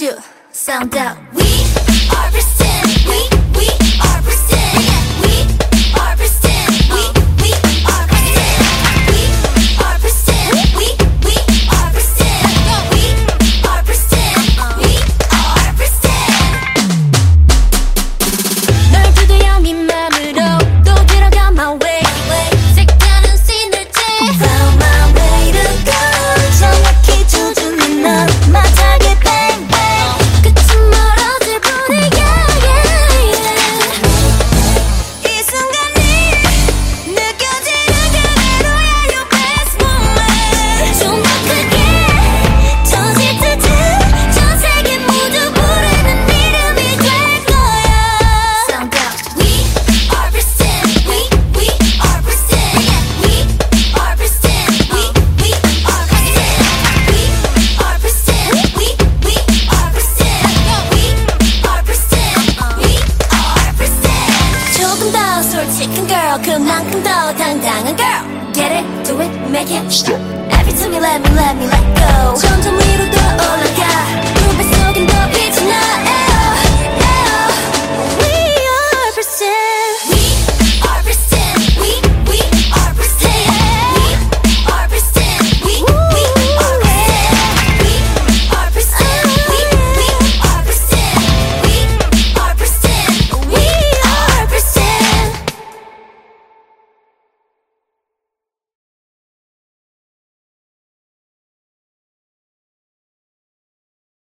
you sound out. We are Briston. We are Briston. We are Briston. We are Briston. We are Briston. We are Briston. We are Briston. We are Briston. 널 두드려 민 맘으로 또 들어가 my way. 색다른 씬을 째 Found my way to go. 정확히 조준해 넌 my target bang bang. 끝은 멀어질 뿐이야 yeah. 이 순간이 느껴지는 그대로야 your best moment. 좀 더 크게 터질 듯한 전 세계 모두 부르는 이름이 될 거야. Sound out. We are Briston. We are Briston. We are Briston. We are Briston. We are Briston. We are Briston. We are Briston. We are Briston. 조금 더 솔직한 girl, 그만큼 더 당당한 girl. Get it, do it, make it stop. Every time you let me let go. 점점 위로 더 올라가.